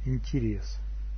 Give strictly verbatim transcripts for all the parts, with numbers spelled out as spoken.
Интерес.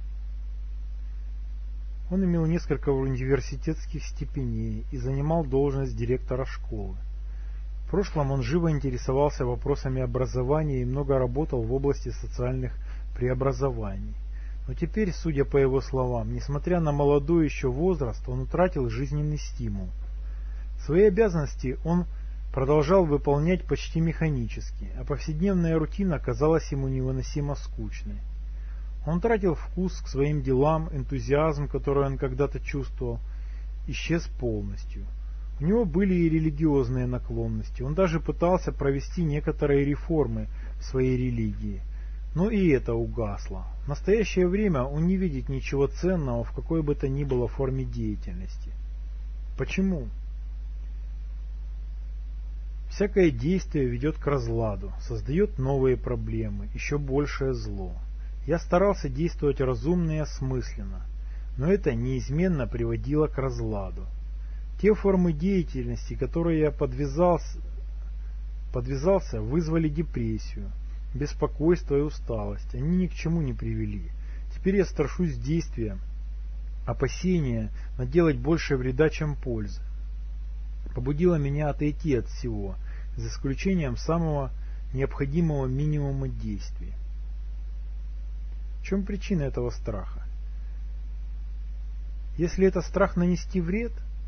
Он имел несколько университетских степеней и занимал должность директора школы. В прошлом он живо интересовался вопросами образования и много работал в области социальных преобразований. Но теперь, судя по его словам, несмотря на молодой еще возраст, он утратил жизненный стимул. Свои обязанности он продолжал выполнять почти механически, а повседневная рутина казалась ему невыносимо скучной. Он тратил вкус к своим делам, энтузиазм, который он когда-то чувствовал, исчез полностью. У него были и религиозные наклонности, он даже пытался провести некоторые реформы в своей религии, но и это угасло. В настоящее время он не видит ничего ценного в какой бы то ни было форме деятельности. Почему? Всякое действие ведет к разладу, создает новые проблемы, еще большее зло. Я старался действовать разумно и осмысленно, но это неизменно приводило к разладу. Те формы деятельности, которые я подвязался, подвязался, вызвали депрессию, беспокойство и усталость. Они ни к чему не привели. Теперь я страшусь действия, опасения наделать больше вреда, чем пользы. Побудило меня отойти от всего, за исключением самого необходимого минимума действий. В чем причина этого страха? Если это страх нанести вред,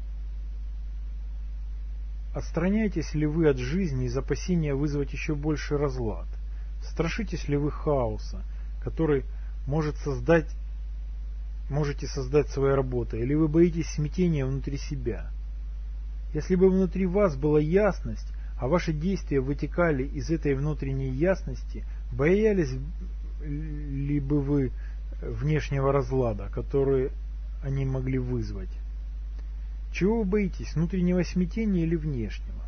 отстраняетесь ли вы от жизни из опасения вызвать еще больший разлад? Страшитесь ли вы хаоса, который может создать, можете создать своей работой, или вы боитесь смятения внутри себя? Если бы внутри вас была ясность, а ваши действия вытекали из этой внутренней ясности, боялись ли бы вы внешнего разлада, который они могли вызвать? Чего вы боитесь, внутреннего смятения или внешнего?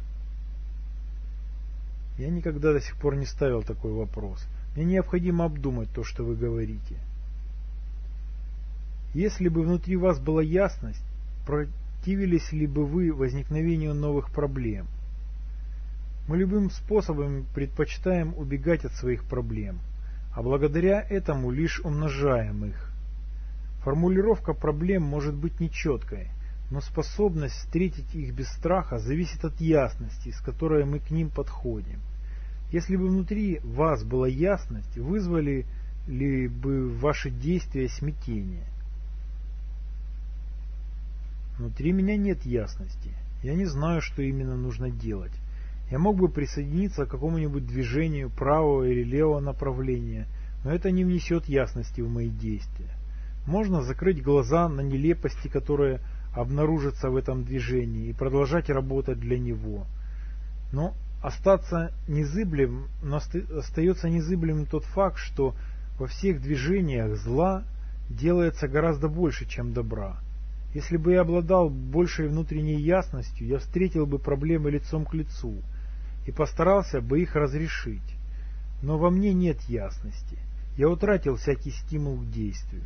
Я никогда до сих пор не ставил такой вопрос. Мне необходимо обдумать то, что вы говорите. Если бы внутри вас была ясность, противились ли бы вы возникновению новых проблем? Мы любым способом предпочитаем убегать от своих проблем, а благодаря этому лишь умножаем их. Формулировка проблем может быть нечеткой, но способность встретить их без страха зависит от ясности, с которой мы к ним подходим. Если бы внутри вас была ясность, вызвали ли бы ваши действия смятение? Внутри меня нет ясности. Я не знаю, что именно нужно делать. Я мог бы присоединиться к какому-нибудь движению правого или левого направления, но это не внесет ясности в мои действия. Можно закрыть глаза на нелепости, которые обнаружатся в этом движении, и продолжать работать для него. Но остаться незыблем, но остается незыблемым тот факт, что во всех движениях зла делается гораздо больше, чем добра. Если бы я обладал большей внутренней ясностью, я встретил бы проблемы лицом к лицу и постарался бы их разрешить. Но во мне нет ясности. Я утратил всякий стимул к действию.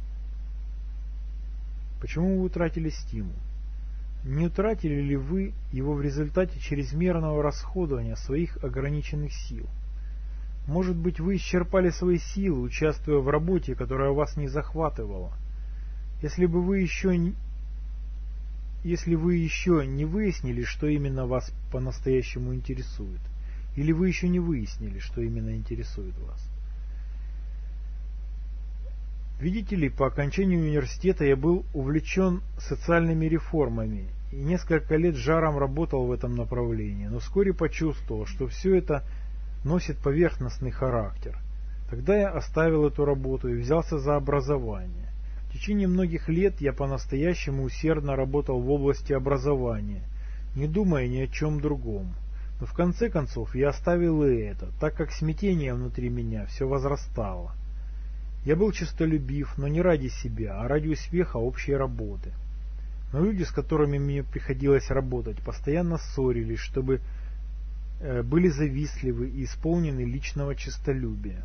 Почему вы утратили стимул? Не утратили ли вы его в результате чрезмерного расходования своих ограниченных сил? Может быть, вы исчерпали свои силы, участвуя в работе, которая вас не захватывала? Если бы вы еще не, если вы еще не выяснили, что именно вас по-настоящему интересует, или вы еще не выяснили, что именно интересует вас. Видите ли, по окончании университета я был увлечен социальными реформами и несколько лет жаром работал в этом направлении, но вскоре почувствовал, что все это носит поверхностный характер. Тогда я оставил эту работу и взялся за образование. В течение многих лет я по-настоящему усердно работал в области образования, не думая ни о чем другом. Но в конце концов я оставил и это, так как смятение внутри меня все возрастало. Я был честолюбив, но не ради себя, а ради успеха общей работы. Но люди, с которыми мне приходилось работать, постоянно ссорились, чтобы э, были завистливы и исполнены личного честолюбия.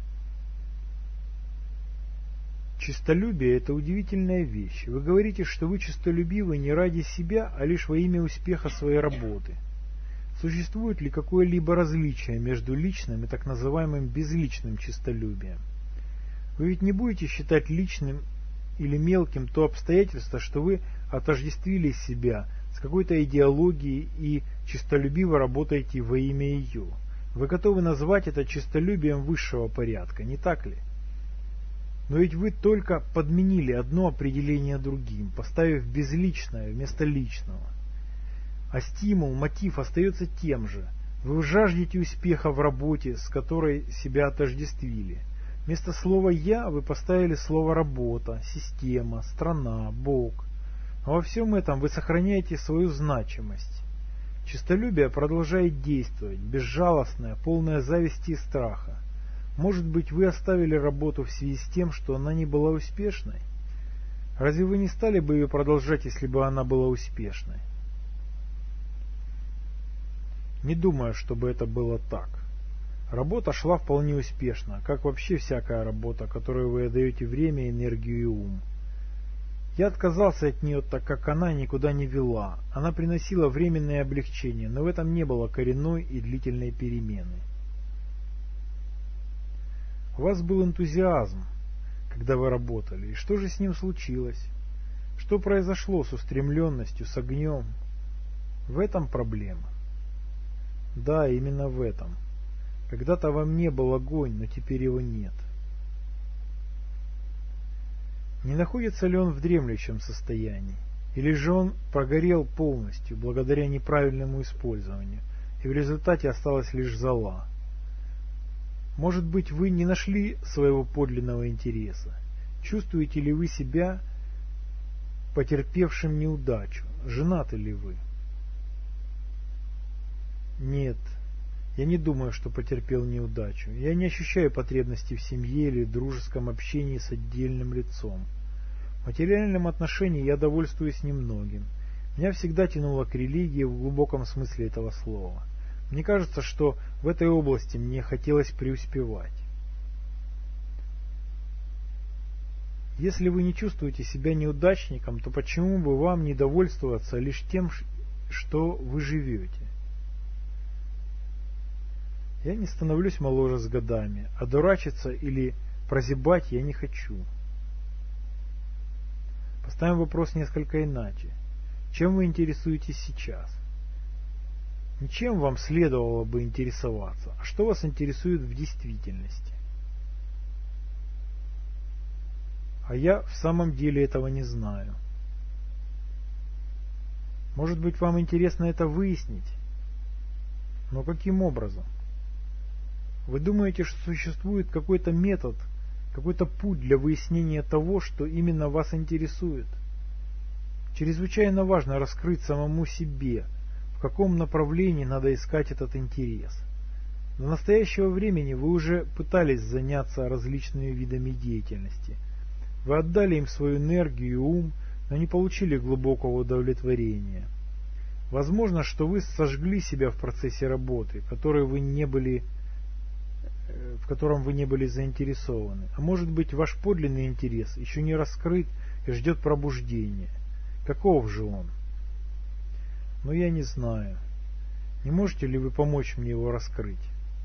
Честолюбие – это удивительная вещь. Вы говорите, что вы честолюбивы не ради себя, а лишь во имя успеха своей работы. Существует ли какое-либо различие между личным и так называемым безличным честолюбием? Вы ведь не будете считать личным или мелким то обстоятельство, что вы отождествили себя с какой-то идеологией и честолюбиво работаете во имя ее. Вы готовы назвать это честолюбием высшего порядка, не так ли? Но ведь вы только подменили одно определение другим, поставив безличное вместо личного. А стимул, мотив остается тем же. Вы жаждете успеха в работе, с которой себя отождествили. Вместо слова «я» вы поставили слово «работа», «система», «страна», «бог». А во всем этом вы сохраняете свою значимость. Честолюбие продолжает действовать, безжалостное, полное зависти и страха. Может быть, вы оставили работу в связи с тем, что она не была успешной? Разве вы не стали бы ее продолжать, если бы она была успешной? Не думаю, чтобы это было так. Работа шла вполне успешно, как вообще всякая работа, которой вы отдаете время, энергию и ум. Я отказался от нее, так как она никуда не вела. Она приносила временное облегчение, но в этом не было коренной и длительной перемены. У вас был энтузиазм, когда вы работали, и что же с ним случилось? Что произошло с устремленностью, с огнем? В этом проблема. Да, именно в этом. Когда-то во мне был огонь, но теперь его нет. Не находится ли он в дремлющем состоянии? Или же он прогорел полностью, благодаря неправильному использованию, и в результате осталась лишь зола? Может быть, вы не нашли своего подлинного интереса? Чувствуете ли вы себя потерпевшим неудачу? Женаты ли вы? Нет, я не думаю, что потерпел неудачу. Я не ощущаю потребности в семье или дружеском общении с отдельным лицом. В материальном отношении я довольствуюсь немногим. Меня всегда тянуло к религии в глубоком смысле этого слова. Мне кажется, что в этой области мне хотелось преуспевать. Если вы не чувствуете себя неудачником, то почему бы вам не довольствоваться лишь тем, что вы живете? Я не становлюсь моложе с годами, а дурачиться или прозябать я не хочу. Поставим вопрос несколько иначе. Чем вы интересуетесь сейчас? Ничем вам следовало бы интересоваться, а что вас интересует в действительности? А я в самом деле этого не знаю. Может быть, вам интересно это выяснить? Но каким образом? Вы думаете, что существует какой-то метод, какой-то путь для выяснения того, что именно вас интересует? Чрезвычайно важно раскрыть самому себе, в каком направлении надо искать этот интерес. До настоящего времени вы уже пытались заняться различными видами деятельности. Вы отдали им свою энергию и ум, но не получили глубокого удовлетворения. Возможно, что вы сожгли себя в процессе работы, которой вы не были, в котором вы не были заинтересованы. А может быть, ваш подлинный интерес еще не раскрыт и ждет пробуждения. Каков же он? Но я не знаю. Не можете ли вы помочь мне его раскрыть?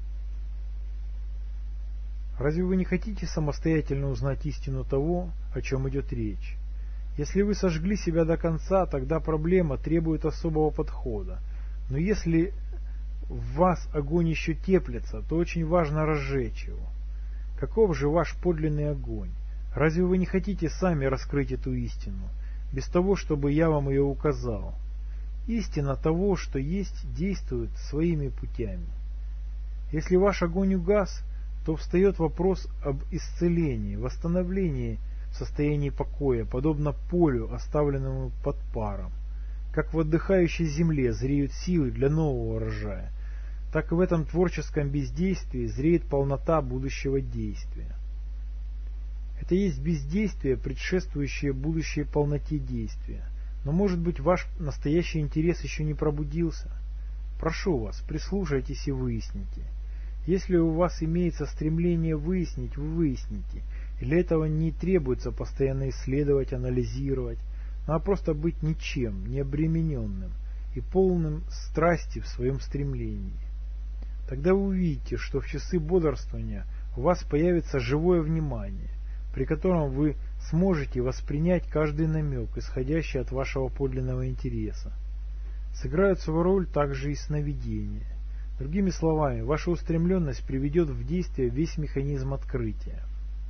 Разве вы не хотите самостоятельно узнать истину того, о чем идет речь? Если вы сожгли себя до конца, тогда проблема требует особого подхода. Но если в вас огонь еще теплится, то очень важно разжечь его. Каков же ваш подлинный огонь? Разве вы не хотите сами раскрыть эту истину, без того, чтобы я вам ее указал? Истина того, что есть, действует своими путями. Если ваш огонь угас, то встает вопрос об исцелении, восстановлении в состоянии покоя, подобно полю, оставленному под паром. Как в отдыхающей земле зреют силы для нового урожая, так и в этом творческом бездействии зреет полнота будущего действия. Это есть бездействие, предшествующее будущей полноте действия. Но, может быть, ваш настоящий интерес еще не пробудился? Прошу вас, прислушайтесь и выясните. Если у вас имеется стремление выяснить, вы выясните. И для этого не требуется постоянно исследовать, анализировать. Надо просто быть ничем, необремененным и полным страсти в своем стремлении. Тогда вы увидите, что в часы бодрствования у вас появится живое внимание. при котором вы сможете воспринять каждый намек, исходящий от вашего подлинного интереса. Сыграют свою роль также и сновидения. Другими словами, ваша устремленность приведет в действие весь механизм открытия.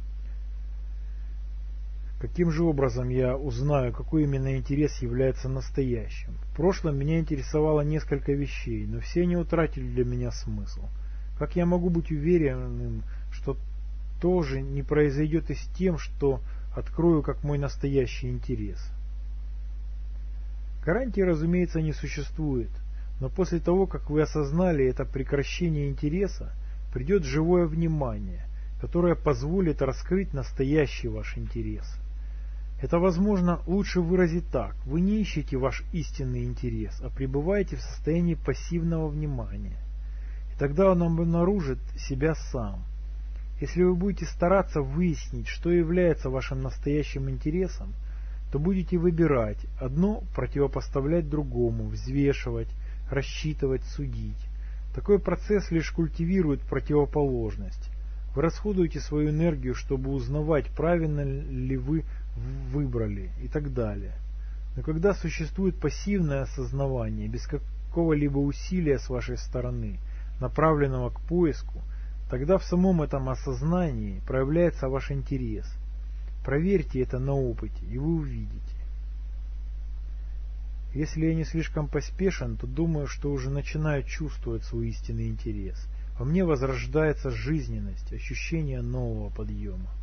Каким же образом я узнаю, какой именно интерес является настоящим? В прошлом меня интересовало несколько вещей, но все они утратили для меня смысл. Как я могу быть уверенным, что то же не произойдет и с тем, что открою как мой настоящий интерес? Гарантии, разумеется, не существует, но после того, как вы осознали это прекращение интереса, придет живое внимание, которое позволит раскрыть настоящий ваш интерес. Это возможно лучше выразить так: вы не ищете ваш истинный интерес, а пребываете в состоянии пассивного внимания. И тогда он обнаружит себя сам. Если вы будете стараться выяснить, что является вашим настоящим интересом, то будете выбирать, одно противопоставлять другому, взвешивать, рассчитывать, судить. Такой процесс лишь культивирует противоположность. Вы расходуете свою энергию, чтобы узнавать, правильно ли вы выбрали и так далее. Но когда существует пассивное осознавание, без какого-либо усилия с вашей стороны, направленного к поиску, тогда в самом этом осознании проявляется ваш интерес. Проверьте это на опыте, и вы увидите. Если я не слишком поспешен, то думаю, что уже начинаю чувствовать свой истинный интерес. Во мне возрождается жизненность, ощущение нового подъема.